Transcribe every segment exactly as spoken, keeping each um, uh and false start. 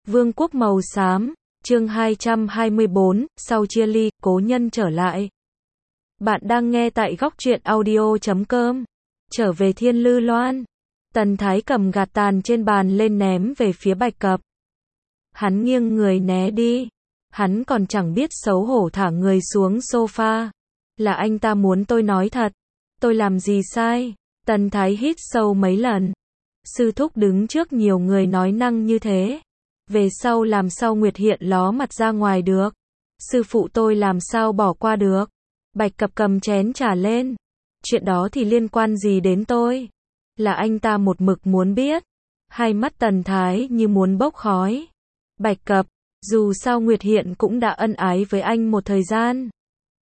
Vương quốc màu xám, chương hai trăm hai mươi bốn, sau chia ly, cố nhân trở lại. Bạn đang nghe tại góc truyện audio chấm com. Trở về Thiên Lư Loan. Tần Thái cầm gạt tàn trên bàn lên ném về phía Bạch Cập. Hắn nghiêng người né đi. Hắn còn chẳng biết xấu hổ thả người xuống sofa. Là anh ta muốn tôi nói thật. Tôi làm gì sai? Tần Thái hít sâu mấy lần. Sư thúc đứng trước nhiều người nói năng như thế. Về sau làm sao Nguyệt Hiện ló mặt ra ngoài được? Sư phụ tôi làm sao bỏ qua được? Bạch Cập cầm chén trà lên. Chuyện đó thì liên quan gì đến tôi? Là anh ta một mực muốn biết. Hai mắt Tần Thái như muốn bốc khói. Bạch Cập, dù sao Nguyệt Hiện cũng đã ân ái với anh một thời gian.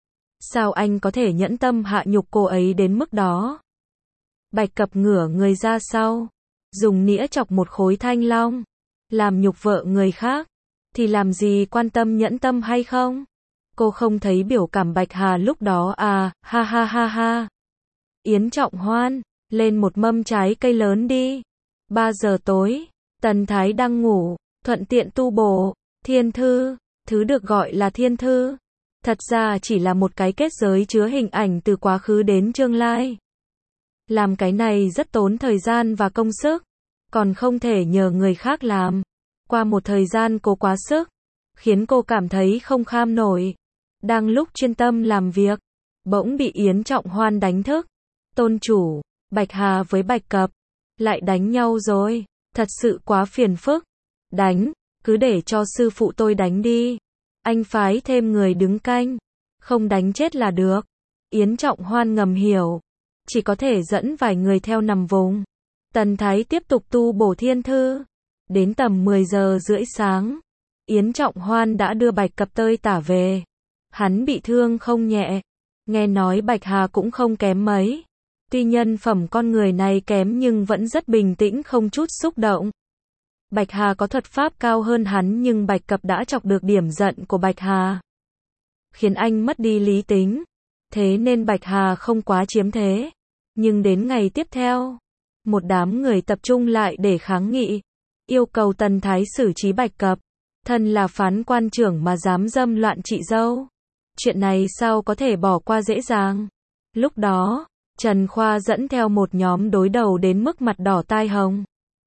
Sao anh có thể nhẫn tâm hạ nhục cô ấy đến mức đó? Bạch Cập ngửa người ra sau, dùng nĩa chọc một khối thanh long. Làm nhục vợ người khác, thì làm gì quan tâm nhẫn tâm hay không? Cô không thấy biểu cảm Bạch Hà lúc đó à, ha ha ha ha. Yến Trọng Hoan, lên một mâm trái cây lớn đi. Ba giờ tối, Tần Thái đang ngủ, thuận tiện tu bổ, thiên thư, thứ được gọi là thiên thư. Thật ra chỉ là một cái kết giới chứa hình ảnh từ quá khứ đến tương lai. Làm cái này rất tốn thời gian và công sức, còn không thể nhờ người khác làm. Qua một thời gian cô quá sức, khiến cô cảm thấy không kham nổi. Đang lúc chuyên tâm làm việc, bỗng bị Yến Trọng Hoan đánh thức. Tôn chủ, Bạch Hà với Bạch Cập lại đánh nhau rồi, thật sự quá phiền phức. Đánh, cứ để cho sư phụ tôi đánh đi. Anh phái thêm người đứng canh, không đánh chết là được. Yến Trọng Hoan ngầm hiểu, chỉ có thể dẫn vài người theo nằm vùng. Tần Thái tiếp tục tu bổ thiên thư. Đến tầm mười giờ rưỡi sáng, Yến Trọng Hoan đã đưa Bạch Cập tơi tả về. Hắn bị thương không nhẹ. Nghe nói Bạch Hà cũng không kém mấy. Tuy nhân phẩm con người này kém nhưng vẫn rất bình tĩnh, không chút xúc động. Bạch Hà có thuật pháp cao hơn hắn nhưng Bạch Cập đã chọc được điểm giận của Bạch Hà, khiến anh mất đi lý tính. Thế nên Bạch Hà không quá chiếm thế. Nhưng đến ngày tiếp theo, một đám người tập trung lại để kháng nghị, yêu cầu Tần Thái xử trí Bạch Cập. Thân là phán quan trưởng mà dám dâm loạn chị dâu. Chuyện này sao có thể bỏ qua dễ dàng. Lúc đó, Trần Khoa dẫn theo một nhóm đối đầu đến mức mặt đỏ tai hồng.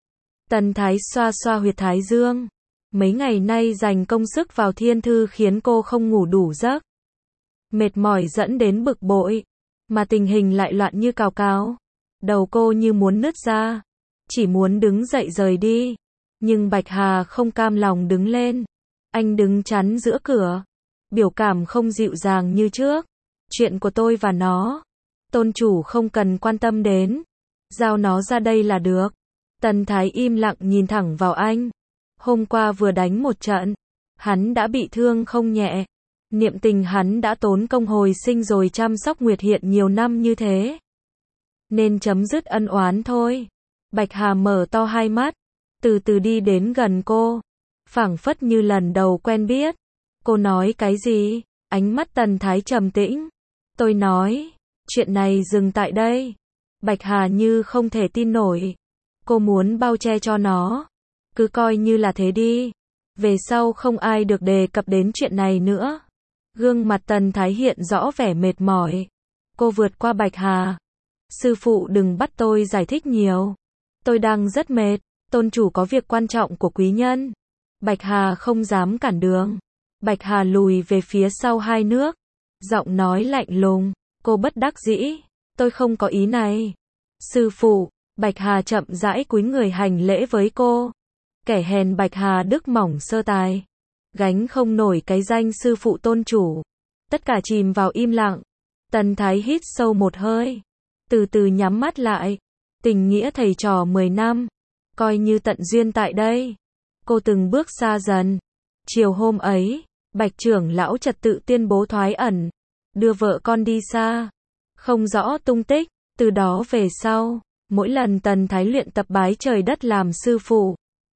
Tần Thái xoa xoa huyệt thái dương. Mấy ngày nay dành công sức vào thiên thư khiến cô không ngủ đủ giấc. Mệt mỏi dẫn đến bực bội. Mà tình hình lại loạn như cào cào. Đầu cô như muốn nứt ra. Chỉ muốn đứng dậy rời đi. Nhưng Bạch Hà không cam lòng đứng lên. Anh đứng chắn giữa cửa. Biểu cảm không dịu dàng như trước. Chuyện của tôi và nó, tôn chủ không cần quan tâm đến. Giao nó ra đây là được. Tần Thái im lặng nhìn thẳng vào anh. Hôm qua vừa đánh một trận, hắn đã bị thương không nhẹ. Niệm tình hắn đã tốn công hồi sinh rồi chăm sóc Nguyệt Hiện nhiều năm như thế. Nên chấm dứt ân oán thôi. Bạch Hà mở to hai mắt, từ từ đi đến gần cô, phảng phất như lần đầu quen biết. Cô nói cái gì? Ánh mắt Tần Thái trầm tĩnh. Tôi nói, chuyện này dừng tại đây. Bạch Hà như không thể tin nổi. Cô muốn bao che cho nó. Cứ coi như là thế đi. Về sau không ai được đề cập đến chuyện này nữa. Gương mặt Tần Thái hiện rõ vẻ mệt mỏi. Cô vượt qua Bạch Hà. Sư phụ đừng bắt tôi giải thích nhiều. Tôi đang rất mệt. Tôn chủ có việc quan trọng của quý nhân. Bạch Hà không dám cản đường. Bạch Hà lùi về phía sau hai nước. Giọng nói lạnh lùng. Cô bất đắc dĩ. Tôi không có ý này. Sư phụ. Bạch Hà chậm rãi cúi người hành lễ với cô. Kẻ hèn Bạch Hà đức mỏng sơ tài. Gánh không nổi cái danh sư phụ tôn chủ. Tất cả chìm vào im lặng. Tần Thái hít sâu một hơi. Từ từ nhắm mắt lại. Tình nghĩa thầy trò mười năm. Coi như tận duyên tại đây. Cô từng bước xa dần. Chiều hôm ấy, Bạch trưởng lão trật tự tuyên bố thoái ẩn. Đưa vợ con đi xa. Không rõ tung tích. Từ đó về sau, mỗi lần Tần Thái luyện tập bái trời đất làm sư phụ,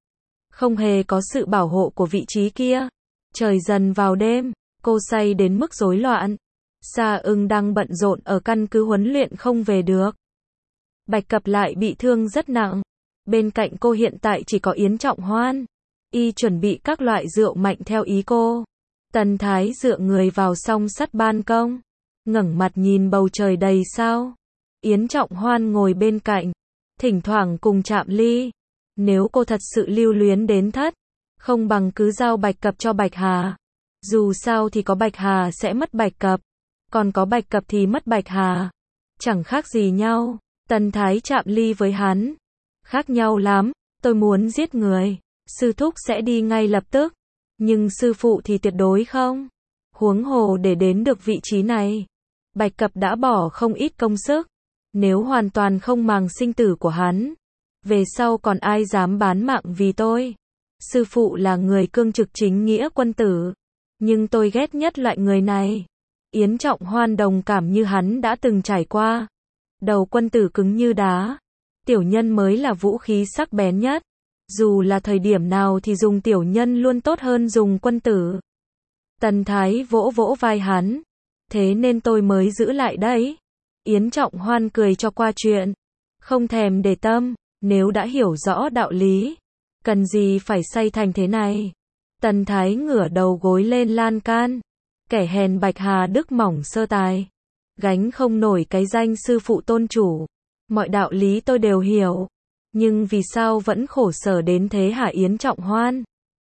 không hề có sự bảo hộ của vị trí kia. Trời dần vào đêm, cô say đến mức rối loạn. Sa Ưng đang bận rộn ở căn cứ huấn luyện không về được. Bạch Cập lại bị thương rất nặng. Bên cạnh cô hiện tại chỉ có Yến Trọng Hoan. Y chuẩn bị các loại rượu mạnh theo ý cô. Tần Thái dựa người vào song sắt ban công, ngẩng mặt nhìn bầu trời đầy sao. Yến Trọng Hoan ngồi bên cạnh, thỉnh thoảng cùng chạm ly. Nếu cô thật sự lưu luyến đến thất, không bằng cứ giao bạch cập cho Bạch Hà. Dù sao thì có Bạch Hà sẽ mất bạch cập, còn có bạch cập thì mất Bạch Hà. Chẳng khác gì nhau. Tần Thái chạm ly với hắn. Khác nhau lắm, tôi muốn giết người, sư thúc sẽ đi ngay lập tức. Nhưng sư phụ thì tuyệt đối không. Huống hồ để đến được vị trí này, bạch cập đã bỏ không ít công sức. Nếu hoàn toàn không màng sinh tử của hắn, về sau còn ai dám bán mạng vì tôi. Sư phụ là người cương trực chính nghĩa quân tử, nhưng tôi ghét nhất loại người này. Yến Trọng Hoan đồng cảm như hắn đã từng trải qua. Đầu quân tử cứng như đá, tiểu nhân mới là vũ khí sắc bén nhất. Dù là thời điểm nào thì dùng tiểu nhân luôn tốt hơn dùng quân tử. Tần Thái vỗ vỗ vai hắn. Thế nên tôi mới giữ lại đấy. Yến Trọng Hoan cười cho qua chuyện, không thèm để tâm. Nếu đã hiểu rõ đạo lý, cần gì phải say thành thế này. Tần Thái ngửa đầu gối lên lan can. Kẻ hèn Bạch Hà đức mỏng sơ tài, gánh không nổi cái danh sư phụ tôn chủ. Mọi đạo lý tôi đều hiểu, nhưng vì sao vẫn khổ sở đến thế hả Yến Trọng Hoan?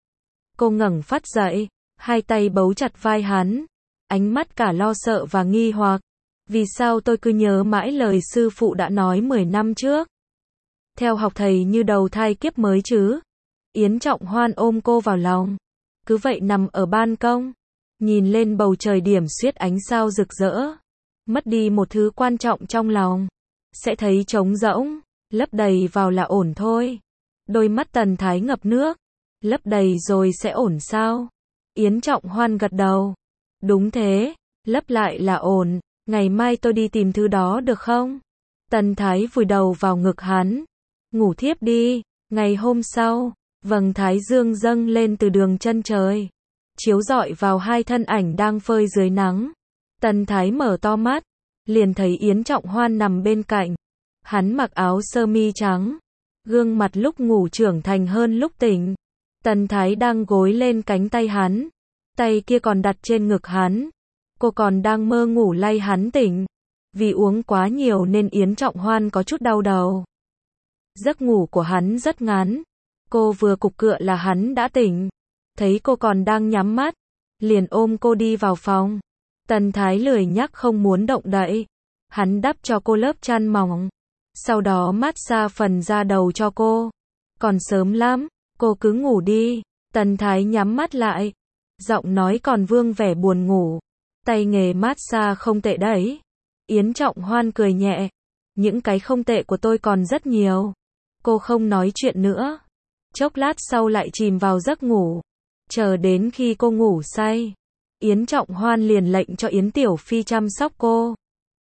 Cô ngẩng phát dậy, hai tay bấu chặt vai hắn, ánh mắt cả lo sợ và nghi hoặc. Vì sao tôi cứ nhớ mãi lời sư phụ đã nói mười năm trước? Theo học thầy như đầu thai kiếp mới chứ? Yến Trọng Hoan ôm cô vào lòng, cứ vậy nằm ở ban công, nhìn lên bầu trời điểm xuyết ánh sao rực rỡ. Mất đi một thứ quan trọng trong lòng, sẽ thấy trống rỗng, lấp đầy vào là ổn thôi. Đôi mắt Tần Thái ngập nước, lấp đầy rồi sẽ ổn sao? Yến Trọng Hoan gật đầu. Đúng thế, lấp lại là ổn, ngày mai tôi đi tìm thứ đó được không? Tần Thái vùi đầu vào ngực hắn. Ngủ thiếp đi. Ngày hôm sau, vầng thái dương dâng lên từ đường chân trời, chiếu rọi vào hai thân ảnh đang phơi dưới nắng. Tần Thái mở to mắt, liền thấy Yến Trọng Hoan nằm bên cạnh. Hắn mặc áo sơ mi trắng, gương mặt lúc ngủ trưởng thành hơn lúc tỉnh. Tần Thái đang gối lên cánh tay hắn, tay kia còn đặt trên ngực hắn. Cô còn đang mơ ngủ lay hắn tỉnh. Vì uống quá nhiều nên Yến Trọng Hoan có chút đau đầu. Giấc ngủ của hắn rất ngắn. Cô vừa cục cựa là hắn đã tỉnh. Thấy cô còn đang nhắm mắt, liền ôm cô đi vào phòng. Tần Thái lười nhắc không muốn động đậy. Hắn đắp cho cô lớp chăn mỏng, sau đó mát xa phần da đầu cho cô. Còn sớm lắm, cô cứ ngủ đi. Tần Thái nhắm mắt lại, giọng nói còn vương vẻ buồn ngủ. Tay nghề mát xa không tệ đấy. Yến Trọng Hoan cười nhẹ. Những cái không tệ của tôi còn rất nhiều. Cô không nói chuyện nữa. Chốc lát sau lại chìm vào giấc ngủ. Chờ đến khi cô ngủ say, Yến Trọng Hoan liền lệnh cho Yến Tiểu Phi chăm sóc cô.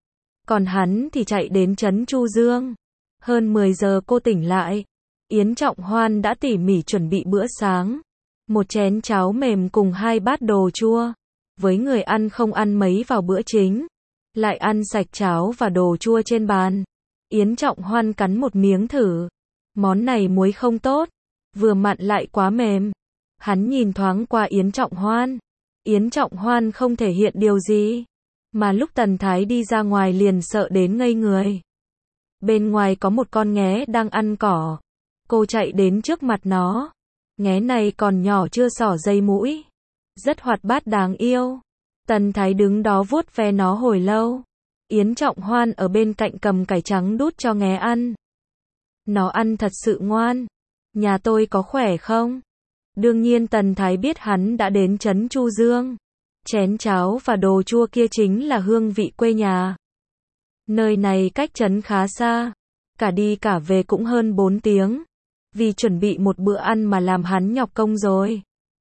Còn hắn thì chạy đến trấn Chu Dương. Hơn mười giờ cô tỉnh lại. Yến Trọng Hoan đã tỉ mỉ chuẩn bị bữa sáng. Một chén cháo mềm cùng hai bát đồ chua. Với người ăn không ăn mấy vào bữa chính, lại ăn sạch cháo và đồ chua trên bàn. Yến Trọng Hoan cắn một miếng thử. Món này muối không tốt, vừa mặn lại quá mềm. Hắn nhìn thoáng qua Yến Trọng Hoan. Yến Trọng Hoan không thể hiện điều gì, mà lúc Tần Thái đi ra ngoài liền sợ đến ngây người. Bên ngoài có một con nghé đang ăn cỏ. Cô chạy đến trước mặt nó. Nghé này còn nhỏ chưa xỏ dây mũi, rất hoạt bát đáng yêu. Tần Thái đứng đó vuốt ve nó hồi lâu. Yến Trọng Hoan ở bên cạnh cầm cải trắng đút cho nghé ăn. Nó ăn thật sự ngoan. Nhà tôi có khỏe không? Đương nhiên Tần Thái biết hắn đã đến trấn Chu Dương. Chén cháo và đồ chua kia chính là hương vị quê nhà. Nơi này cách trấn khá xa, cả đi cả về cũng hơn bốn tiếng. Vì chuẩn bị một bữa ăn mà làm hắn nhọc công rồi.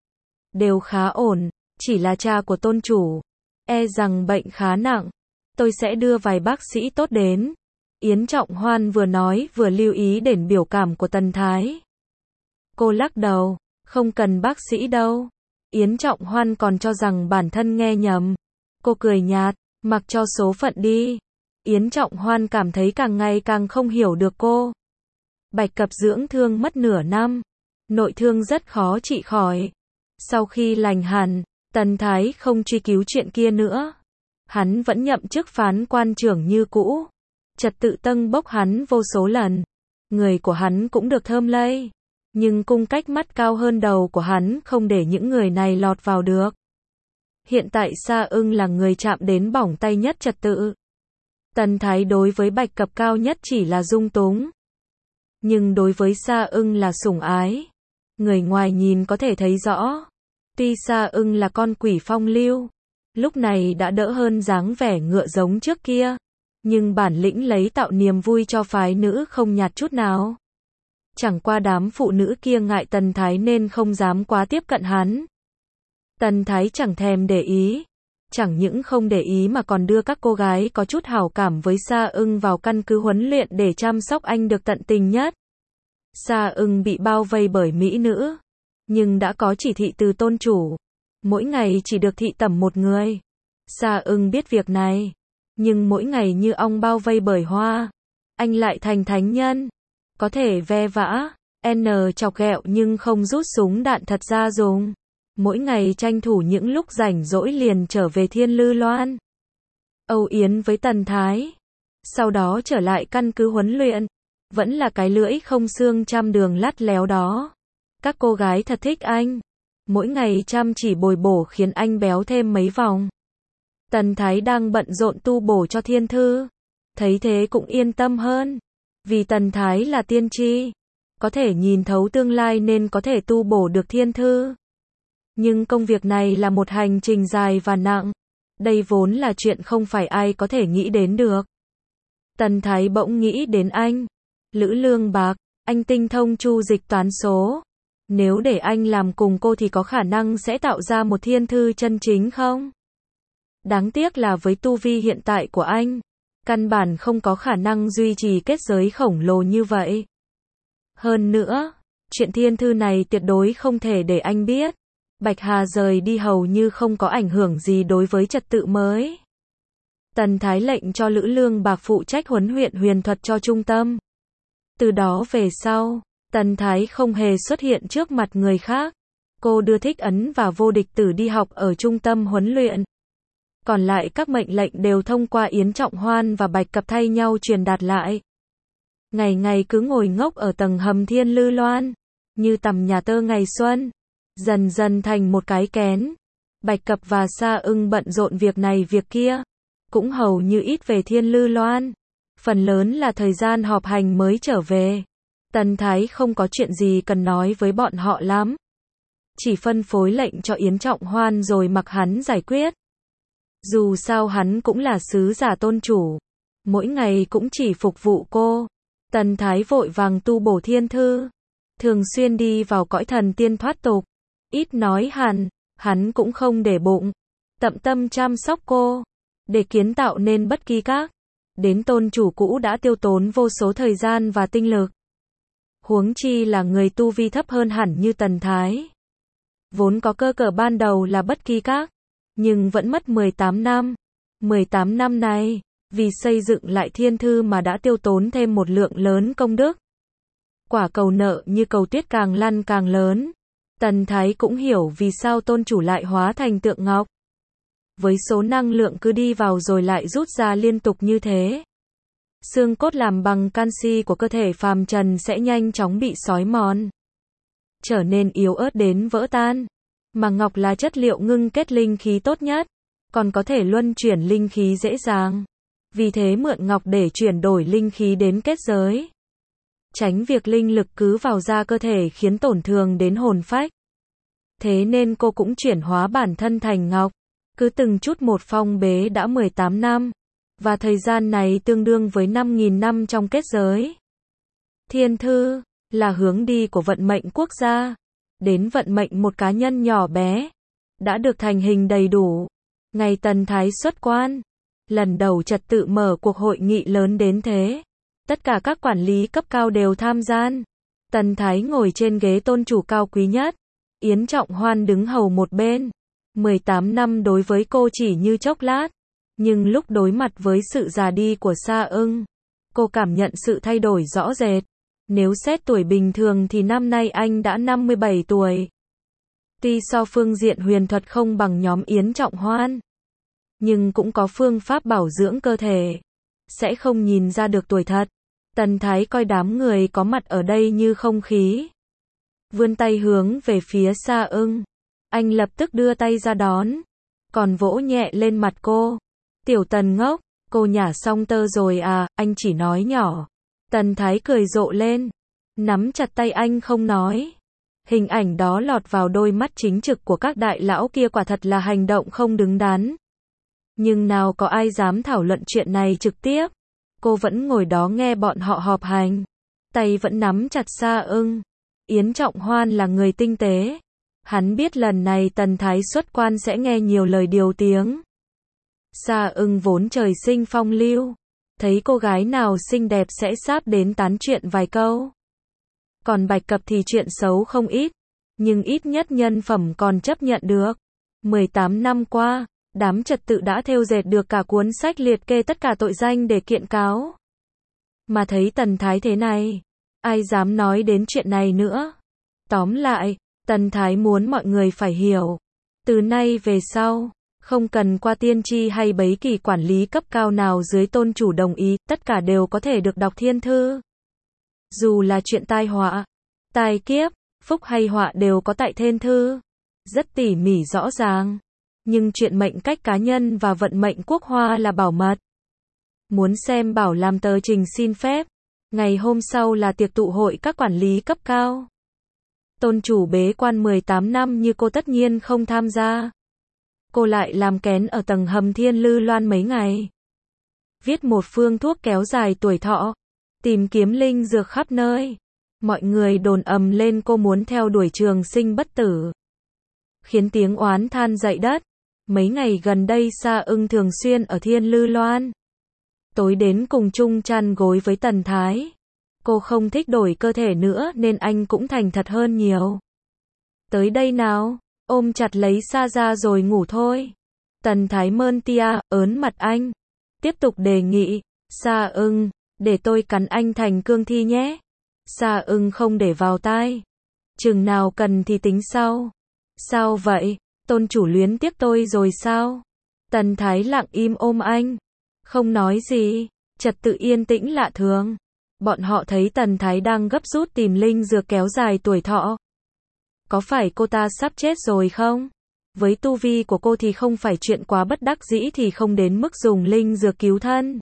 Đều khá ổn, chỉ là cha của tôn chủ, e rằng bệnh khá nặng. Tôi sẽ đưa vài bác sĩ tốt đến. Yến Trọng Hoan vừa nói vừa lưu ý đến biểu cảm của Tần Thái. Cô lắc đầu, không cần bác sĩ đâu. Yến Trọng Hoan còn cho rằng bản thân nghe nhầm. Cô cười nhạt, mặc cho số phận đi. Yến Trọng Hoan cảm thấy càng ngày càng không hiểu được cô. Bạch Cập dưỡng thương mất nửa năm. nội thương rất khó trị khỏi. Sau khi lành hẳn, Tần Thái không truy cứu chuyện kia nữa. Hắn vẫn nhậm chức phán quan trưởng như cũ. Trật tự tâng bốc hắn vô số lần. Người của hắn cũng được thơm lây. Nhưng cung cách mắt cao hơn đầu của hắn không để những người này lọt vào được. Hiện tại Sa Ưng là người chạm đến bỏng tay nhất trật tự. Tần Thái đối với Bạch Cập cao nhất chỉ là dung túng. Nhưng đối với Sa Ưng là sủng ái. Người ngoài nhìn có thể thấy rõ. Tuy Sa Ưng là con quỷ phong lưu, lúc này đã đỡ hơn dáng vẻ ngựa giống trước kia. Nhưng bản lĩnh lấy tạo niềm vui cho phái nữ không nhạt chút nào. Chẳng qua đám phụ nữ kia ngại Tần Thái nên không dám quá tiếp cận hắn. Tần Thái chẳng thèm để ý. Chẳng những không để ý mà còn đưa các cô gái có chút hảo cảm với Sa Ưng vào căn cứ huấn luyện để chăm sóc anh được tận tình nhất. Sa Ưng bị bao vây bởi mỹ nữ. Nhưng đã có chỉ thị từ tôn chủ. Mỗi ngày chỉ được thị tẩm một người. Sa Ưng biết việc này. Nhưng mỗi ngày như ong bao vây bởi hoa. Anh lại thành thánh nhân. Có thể ve vã, N chọc ghẹo nhưng không rút súng đạn thật ra dùng. Mỗi ngày tranh thủ những lúc rảnh rỗi liền trở về Thiên Lư Loan. Âu yến với Tần Thái. Sau đó trở lại căn cứ huấn luyện. Vẫn là cái lưỡi không xương trăm đường lắt léo đó. Các cô gái thật thích anh. Mỗi ngày chăm chỉ bồi bổ khiến anh béo thêm mấy vòng. Tần Thái đang bận rộn tu bổ cho thiên thư. Thấy thế cũng yên tâm hơn. Vì Tần Thái là tiên tri. Có thể nhìn thấu tương lai nên có thể tu bổ được thiên thư. Nhưng công việc này là một hành trình dài và nặng. Đây vốn là chuyện không phải ai có thể nghĩ đến được. Tần Thái bỗng nghĩ đến anh. Lữ Lương Bạc, anh tinh thông chu dịch toán số. Nếu để anh làm cùng cô thì có khả năng sẽ tạo ra một thiên thư chân chính không? Đáng tiếc là với tu vi hiện tại của anh, căn bản không có khả năng duy trì kết giới khổng lồ như vậy. Hơn nữa, chuyện thiên thư này tuyệt đối không thể để anh biết. Bạch Hà rời đi hầu như không có ảnh hưởng gì đối với trật tự mới. Tần Thái lệnh cho Lữ Lương Bạc phụ trách huấn luyện huyền thuật cho trung tâm. Từ đó về sau, Tần Thái không hề xuất hiện trước mặt người khác. Cô đưa Thích Ấn và Vô Địch Tử đi học ở trung tâm huấn luyện. Còn lại các mệnh lệnh đều thông qua Yến Trọng Hoan và Bạch Cập thay nhau truyền đạt lại. Ngày ngày cứ ngồi ngốc ở tầng hầm Thiên Lư Loan, như tầm nhà tơ ngày xuân, dần dần thành một cái kén. Bạch Cập và Sa Ưng bận rộn việc này việc kia, cũng hầu như ít về Thiên Lư Loan. Phần lớn là thời gian họp hành mới trở về. Tần Thái không có chuyện gì cần nói với bọn họ lắm. Chỉ phân phối lệnh cho Yến Trọng Hoan rồi mặc hắn giải quyết. Dù sao hắn cũng là sứ giả tôn chủ. Mỗi ngày cũng chỉ phục vụ cô. Tần Thái vội vàng tu bổ thiên thư. Thường xuyên đi vào cõi thần tiên thoát tục. Ít nói hẳn, hắn cũng không để bụng. Tận tâm chăm sóc cô. Để kiến tạo nên bất kỳ các. Đến tôn chủ cũ đã tiêu tốn vô số thời gian và tinh lực. Huống chi là người tu vi thấp hơn hẳn như Tần Thái. Vốn có cơ cờ ban đầu là bất kỳ các. Nhưng vẫn mất mười tám năm. mười tám năm này, vì xây dựng lại thiên thư mà đã tiêu tốn thêm một lượng lớn công đức. Quả cầu nợ như cầu tuyết càng lăn càng lớn. Tần Thái cũng hiểu vì sao tôn chủ lại hóa thành tượng ngọc. Với số năng lượng cứ đi vào rồi lại rút ra liên tục như thế. Xương cốt làm bằng canxi của cơ thể phàm trần sẽ nhanh chóng bị xói mòn. Trở nên yếu ớt đến vỡ tan. Mà ngọc là chất liệu ngưng kết linh khí tốt nhất. Còn có thể luân chuyển linh khí dễ dàng. Vì thế mượn ngọc để chuyển đổi linh khí đến kết giới. Tránh việc linh lực cứ vào ra cơ thể khiến tổn thương đến hồn phách. Thế nên cô cũng chuyển hóa bản thân thành ngọc. Cứ từng chút một phong bế đã mười tám năm. Và thời gian này tương đương với năm nghìn năm trong kết giới. Thiên thư là hướng đi của vận mệnh quốc gia. Đến vận mệnh một cá nhân nhỏ bé. Đã được thành hình đầy đủ. Ngày Tần Thái xuất quan. Lần đầu trật tự mở cuộc hội nghị lớn đến thế. Tất cả các quản lý cấp cao đều tham gia. Tần Thái ngồi trên ghế tôn chủ cao quý nhất. Yến Trọng Hoan đứng hầu một bên. mười tám năm đối với cô chỉ như chốc lát. Nhưng lúc đối mặt với sự già đi của Sa Ưng, cô cảm nhận sự thay đổi rõ rệt. Nếu xét tuổi bình thường thì năm nay anh đã năm mươi bảy tuổi. Tuy so phương diện huyền thuật không bằng nhóm Yến Trọng Hoan, nhưng cũng có phương pháp bảo dưỡng cơ thể, sẽ không nhìn ra được tuổi thật. Tần Thái coi đám người có mặt ở đây như không khí, vươn tay hướng về phía Sa Ưng. Anh lập tức đưa tay ra đón, còn vỗ nhẹ lên mặt cô. Tiểu Tần ngốc, cô nhả xong tơ rồi à, anh chỉ nói nhỏ. Tần Thái cười rộ lên, nắm chặt tay anh không nói. Hình ảnh đó lọt vào đôi mắt chính trực của các đại lão kia, quả thật là hành động không đứng đắn. Nhưng nào có ai dám thảo luận chuyện này trực tiếp. Cô vẫn ngồi đó nghe bọn họ họp hành, tay vẫn nắm chặt Sa Ưng. Yến Trọng Hoan là người tinh tế. Hắn biết lần này Tần Thái xuất quan sẽ nghe nhiều lời điều tiếng. Sa Ưng vốn trời sinh phong lưu, thấy cô gái nào xinh đẹp sẽ sáp đến tán chuyện vài câu. Còn Bạch Cập thì chuyện xấu không ít, nhưng ít nhất nhân phẩm còn chấp nhận được. mười tám năm qua, đám trật tự đã thêu dệt được cả cuốn sách liệt kê tất cả tội danh để kiện cáo. Mà thấy Tần Thái thế này, ai dám nói đến chuyện này nữa. Tóm lại, Tần Thái muốn mọi người phải hiểu, từ nay về sau, không cần qua tiên tri hay bấy kỳ quản lý cấp cao nào dưới tôn chủ đồng ý, tất cả đều có thể được đọc thiên thư. Dù là chuyện tai họa, tai kiếp, phúc hay họa đều có tại thiên thư, rất tỉ mỉ rõ ràng. Nhưng chuyện mệnh cách cá nhân và vận mệnh quốc hoa là bảo mật. Muốn xem bảo làm tờ trình xin phép. Ngày hôm sau là tiệc tụ hội các quản lý cấp cao. Tôn chủ bế quan mười tám năm như cô tất nhiên không tham gia. Cô lại làm kén ở tầng hầm Thiên Lư Loan mấy ngày. Viết một phương thuốc kéo dài tuổi thọ. Tìm kiếm linh dược khắp nơi. Mọi người đồn ầm lên cô muốn theo đuổi trường sinh bất tử, khiến tiếng oán than dậy đất. Mấy ngày gần đây Sa Ưng thường xuyên ở Thiên Lư Loan, tối đến cùng chung chăn gối với Tần Thái. Cô không thích đổi cơ thể nữa nên anh cũng thành thật hơn nhiều. Tới đây nào, ôm chặt lấy Sa ra rồi ngủ thôi. Tần Thái mơn tia, ớn mặt anh, tiếp tục đề nghị. Sa Ưng, để tôi cắn anh thành cương thi nhé. Sa Ưng không để vào tai. Chừng nào cần thì tính sau. Sao vậy? Tôn chủ luyến tiếc tôi rồi sao? Tần Thái lặng im ôm anh, không nói gì. Trật tự yên tĩnh lạ thường. Bọn họ thấy Tần Thái đang gấp rút tìm linh dược kéo dài tuổi thọ. Có phải cô ta sắp chết rồi không? Với tu vi của cô thì không phải chuyện quá bất đắc dĩ thì không đến mức dùng linh dược cứu thân.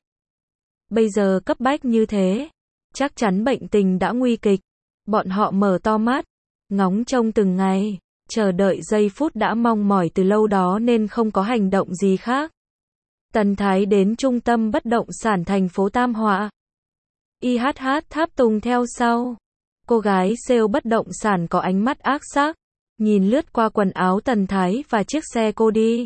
Bây giờ cấp bách như thế, chắc chắn bệnh tình đã nguy kịch. Bọn họ mở to mắt, ngóng trông từng ngày, chờ đợi giây phút đã mong mỏi từ lâu đó nên không có hành động gì khác. Tần Thái đến trung tâm bất động sản thành phố Tam Họa. i hát hát tháp tùng theo sau. Cô gái sale bất động sản có ánh mắt ác sắc, nhìn lướt qua quần áo Tần Thái và chiếc xe cô đi,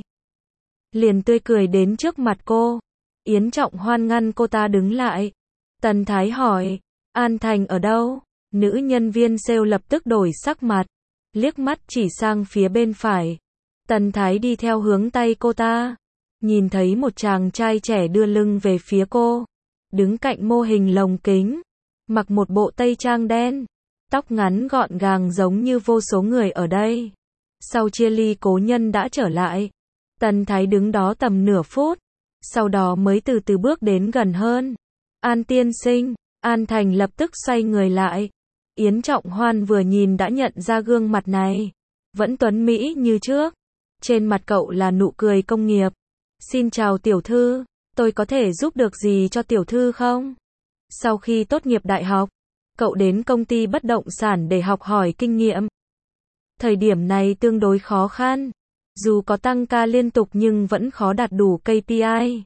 liền tươi cười đến trước mặt cô. Yến Trọng Hoan ngăn cô ta đứng lại. Tần Thái hỏi, An Thành ở đâu? Nữ nhân viên sale lập tức đổi sắc mặt, liếc mắt chỉ sang phía bên phải. Tần Thái đi theo hướng tay cô ta, nhìn thấy một chàng trai trẻ đưa lưng về phía cô, đứng cạnh mô hình lồng kính, mặc một bộ tây trang đen, tóc ngắn gọn gàng giống như vô số người ở đây. Sau chia ly cố nhân đã trở lại. Tần Thái đứng đó tầm nửa phút, sau đó mới từ từ bước đến gần hơn. An tiên sinh. An Thành lập tức xoay người lại. Yến Trọng Hoan vừa nhìn đã nhận ra gương mặt này, vẫn tuấn mỹ như trước. Trên mặt cậu là nụ cười công nghiệp. Xin chào tiểu thư, tôi có thể giúp được gì cho tiểu thư không? Sau khi tốt nghiệp đại học, cậu đến công ty bất động sản để học hỏi kinh nghiệm. Thời điểm này tương đối khó khăn, dù có tăng ca liên tục nhưng vẫn khó đạt đủ ca pê i.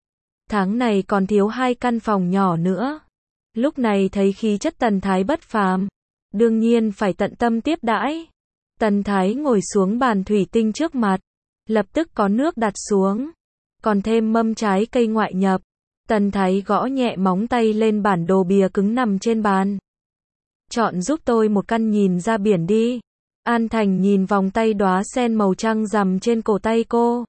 Tháng này còn thiếu hai căn phòng nhỏ nữa. Lúc này thấy khí chất Tần Thái bất phàm, đương nhiên phải tận tâm tiếp đãi. Tần Thái ngồi xuống bàn thủy tinh trước mặt, lập tức có nước đặt xuống, còn thêm mâm trái cây ngoại nhập. Tần Thái gõ nhẹ móng tay lên bản đồ bìa cứng nằm trên bàn. Chọn giúp tôi một căn nhìn ra biển đi. An Thành nhìn vòng tay đóa sen màu trăng rằm trên cổ tay cô.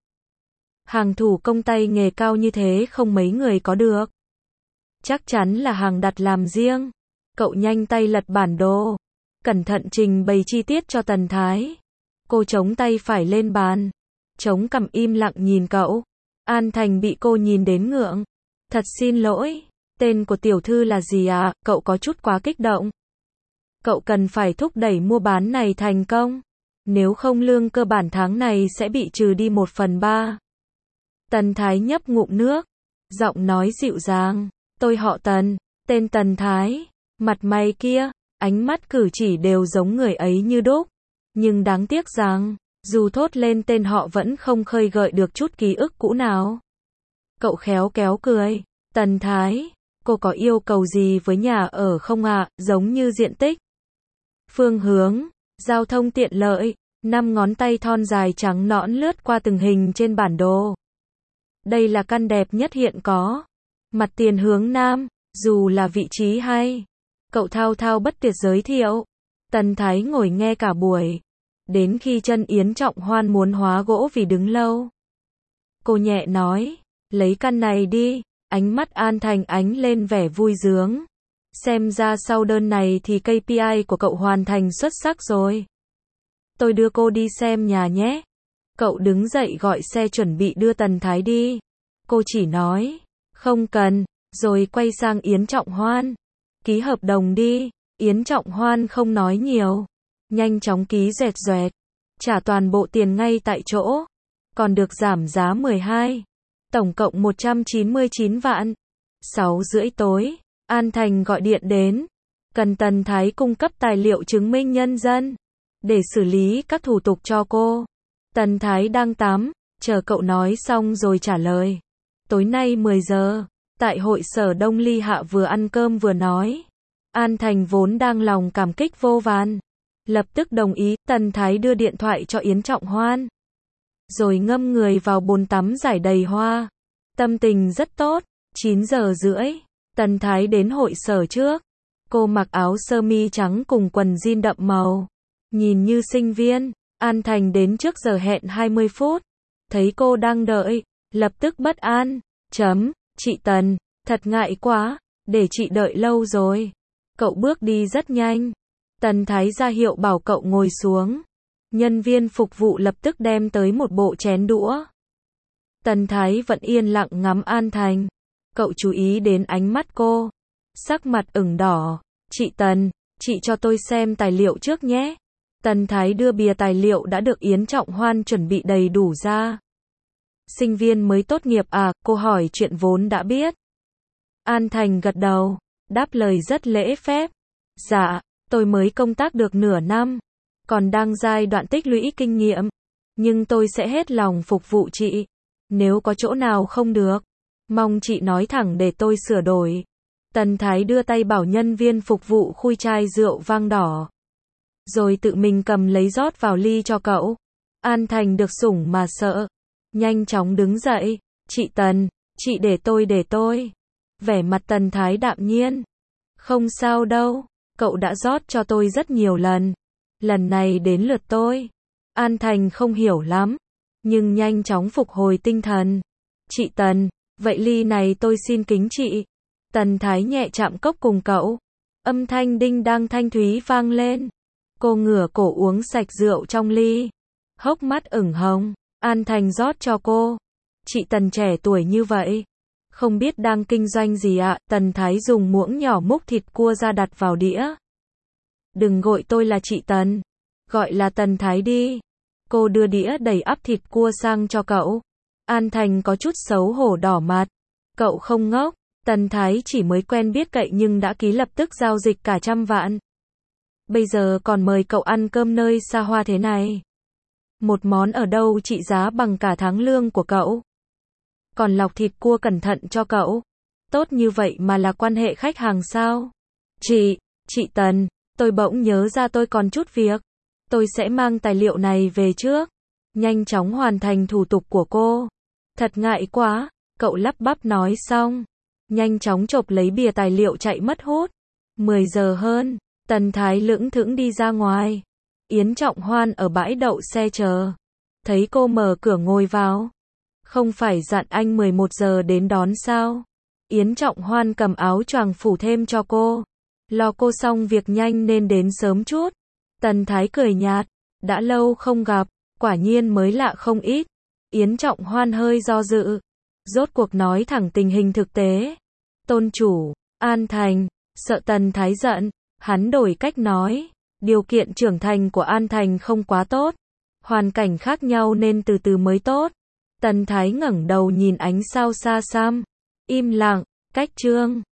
Hàng thủ công tay nghề cao như thế không mấy người có được. Chắc chắn là hàng đặt làm riêng. Cậu nhanh tay lật bản đồ, cẩn thận trình bày chi tiết cho Tần Thái. Cô chống tay phải lên bàn, chống cằm im lặng nhìn cậu. An Thành bị cô nhìn đến ngượng. Thật xin lỗi, tên của tiểu thư là gì ạ? À? Cậu có chút quá kích động. Cậu cần phải thúc đẩy mua bán này thành công. Nếu không lương cơ bản tháng này sẽ bị trừ đi một phần ba. Tần Thái nhấp ngụm nước, giọng nói dịu dàng. Tôi họ Tần, tên Tần Thái. Mặt mày kia, ánh mắt cử chỉ đều giống người ấy như đúc. Nhưng đáng tiếc rằng, dù thốt lên tên họ vẫn không khơi gợi được chút ký ức cũ nào. Cậu khéo kéo cười. Tần Thái, cô có yêu cầu gì với nhà ở không ạ? À? Giống như diện tích, phương hướng, giao thông tiện lợi. Năm ngón tay thon dài trắng nõn lướt qua từng hình trên bản đồ. Đây là căn đẹp nhất hiện có. Mặt tiền hướng nam, dù là vị trí hay. Cậu thao thao bất tuyệt giới thiệu. Tần Thái ngồi nghe cả buổi. Đến khi chân Yến Trọng Hoan muốn hóa gỗ vì đứng lâu. Cô nhẹ nói, lấy căn này đi. Ánh mắt An Thành ánh lên vẻ vui sướng. Xem ra sau đơn này thì ca pê i của cậu hoàn thành xuất sắc rồi. Tôi đưa cô đi xem nhà nhé. Cậu đứng dậy gọi xe chuẩn bị đưa Tần Thái đi. Cô chỉ nói, không cần, rồi quay sang Yến Trọng Hoan. Ký hợp đồng đi. Yến Trọng Hoan không nói nhiều. Nhanh chóng ký dẹt dẹt. Trả toàn bộ tiền ngay tại chỗ. Còn được giảm giá mười hai. Tổng cộng một trăm chín mươi chín vạn. Sáu rưỡi tối, An Thành gọi điện đến. Cần Tần Thái cung cấp tài liệu chứng minh nhân dân. Để xử lý các thủ tục cho cô. Tần Thái đang tắm, chờ cậu nói xong rồi trả lời. Tối nay mười giờ, tại hội sở Đông Ly Hạ vừa ăn cơm vừa nói. An Thành vốn đang lòng cảm kích vô vàn. Lập tức đồng ý, Tần Thái đưa điện thoại cho Yến Trọng Hoan. Rồi ngâm người vào bồn tắm rải đầy hoa. Tâm tình rất tốt. chín giờ rưỡi, Tần Thái đến hội sở trước. Cô mặc áo sơ mi trắng cùng quần jean đậm màu. Nhìn như sinh viên. An Thành đến trước giờ hẹn hai mươi phút. Thấy cô đang đợi, lập tức bất an. Chấm, chị Tần, thật ngại quá, để chị đợi lâu rồi. Cậu bước đi rất nhanh. Tần Thái ra hiệu bảo cậu ngồi xuống. Nhân viên phục vụ lập tức đem tới một bộ chén đũa. Tần Thái vẫn yên lặng ngắm An Thành. Cậu chú ý đến ánh mắt cô. Sắc mặt ửng đỏ. Chị Tần, chị cho tôi xem tài liệu trước nhé. Tần Thái đưa bìa tài liệu đã được Yến Trọng Hoan chuẩn bị đầy đủ ra. Sinh viên mới tốt nghiệp à? Cô hỏi chuyện vốn đã biết. An Thành gật đầu, đáp lời rất lễ phép. Dạ, tôi mới công tác được nửa năm. Còn đang giai đoạn tích lũy kinh nghiệm. Nhưng tôi sẽ hết lòng phục vụ chị. Nếu có chỗ nào không được, mong chị nói thẳng để tôi sửa đổi. Tần Thái đưa tay bảo nhân viên phục vụ khui chai rượu vang đỏ. Rồi tự mình cầm lấy rót vào ly cho cậu. An Thành được sủng mà sợ. Nhanh chóng đứng dậy. Chị Tần, chị để tôi để tôi. Vẻ mặt Tần Thái đạm nhiên. Không sao đâu, cậu đã rót cho tôi rất nhiều lần. Lần này đến lượt tôi. An Thành không hiểu lắm, nhưng nhanh chóng phục hồi tinh thần. Chị Tần, vậy ly này tôi xin kính chị. Tần Thái nhẹ chạm cốc cùng cậu. Âm thanh đinh đang thanh thúy vang lên. Cô ngửa cổ uống sạch rượu trong ly. Hốc mắt ửng hồng. An Thành rót cho cô. Chị Tần trẻ tuổi như vậy. Không biết đang kinh doanh gì ạ? À? Tần Thái dùng muỗng nhỏ múc thịt cua ra đặt vào đĩa. Đừng gọi tôi là chị Tần. Gọi là Tần Thái đi. Cô đưa đĩa đầy ắp thịt cua sang cho cậu. An Thành có chút xấu hổ đỏ mặt. Cậu không ngốc. Tần Thái chỉ mới quen biết cậy nhưng đã ký lập tức giao dịch cả trăm vạn. Bây giờ còn mời cậu ăn cơm nơi xa hoa thế này. Một món ở đâu trị giá bằng cả tháng lương của cậu. Còn lọc thịt cua cẩn thận cho cậu. Tốt như vậy mà là quan hệ khách hàng sao? Chị, chị Tần, tôi bỗng nhớ ra tôi còn chút việc. Tôi sẽ mang tài liệu này về trước. Nhanh chóng hoàn thành thủ tục của cô. Thật ngại quá, cậu lắp bắp nói xong. Nhanh chóng chộp lấy bìa tài liệu chạy mất hút. mười giờ hơn, Tần Thái lững thững đi ra ngoài. Yến Trọng Hoan ở bãi đậu xe chờ. Thấy cô mở cửa ngồi vào. Không phải dặn anh mười một giờ đến đón sao? Yến Trọng Hoan cầm áo choàng phủ thêm cho cô. Lo cô xong việc nhanh nên đến sớm chút. Tần Thái cười nhạt, đã lâu không gặp, quả nhiên mới lạ không ít. Yến Trọng Hoan hơi do dự, rốt cuộc nói thẳng tình hình thực tế. Tôn chủ, An Thành, sợ Tần Thái giận, hắn đổi cách nói, điều kiện trưởng thành của An Thành không quá tốt, hoàn cảnh khác nhau nên từ từ mới tốt. Tần Thái ngẩng đầu nhìn ánh sao xa xăm, im lặng, cách chương